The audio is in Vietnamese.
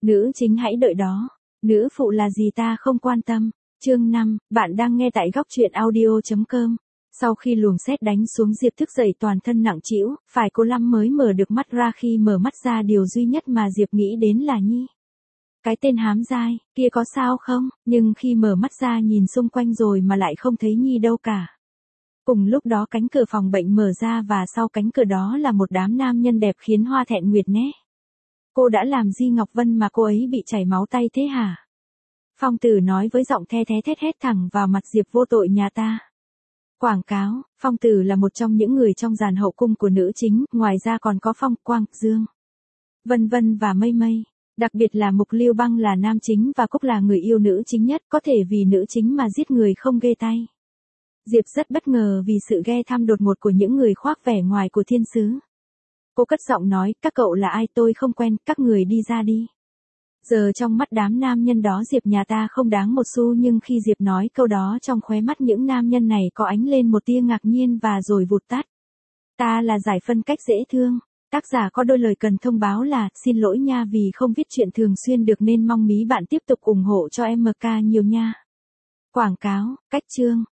Nữ chính hãy đợi đó. Nữ phụ là gì ta không quan tâm. Chương 5, bạn đang nghe tại góc truyện audio.com. Sau khi luồng sét đánh xuống, Diệp thức dậy toàn thân nặng trĩu, phải cố lắm mới mở được mắt ra. Khi mở mắt ra, điều duy nhất mà Diệp nghĩ đến là Nhi. Cái tên hám dai kia có sao không? Nhưng khi mở mắt ra nhìn xung quanh rồi mà lại không thấy Nhi đâu cả. Cùng lúc đó cánh cửa phòng bệnh mở ra và sau cánh cửa đó là một đám nam nhân đẹp khiến Hoa thẹn nguyệt né. Cô đã làm gì Ngọc Vân mà cô ấy bị chảy máu tay thế hả? Phong Tử nói với giọng the thé thét hét thẳng vào mặt Diệp vô tội nhà ta. Quảng cáo, Phong Tử là một trong những người trong dàn hậu cung của nữ chính, ngoài ra còn có Phong, Quang, Dương, Vân Vân và Mây Mây. Đặc biệt là Mục Lưu Băng là nam chính và Cúc là người yêu nữ chính nhất, có thể vì nữ chính mà giết người không ghê tay. Diệp rất bất ngờ vì sự ghe thăm đột ngột của những người khoác vẻ ngoài của thiên sứ. Cô cất giọng nói, các cậu là ai tôi không quen, các người đi ra đi. Giờ trong mắt đám nam nhân đó Diệp nhà ta không đáng một xu, nhưng khi Diệp nói câu đó trong khóe mắt những nam nhân này có ánh lên một tia ngạc nhiên và rồi vụt tắt. Ta là giải phân cách dễ thương. Tác giả có đôi lời cần thông báo là, xin lỗi nha vì không viết truyện thường xuyên được nên mong mí bạn tiếp tục ủng hộ cho MK nhiều nha. Quảng cáo, cách chương.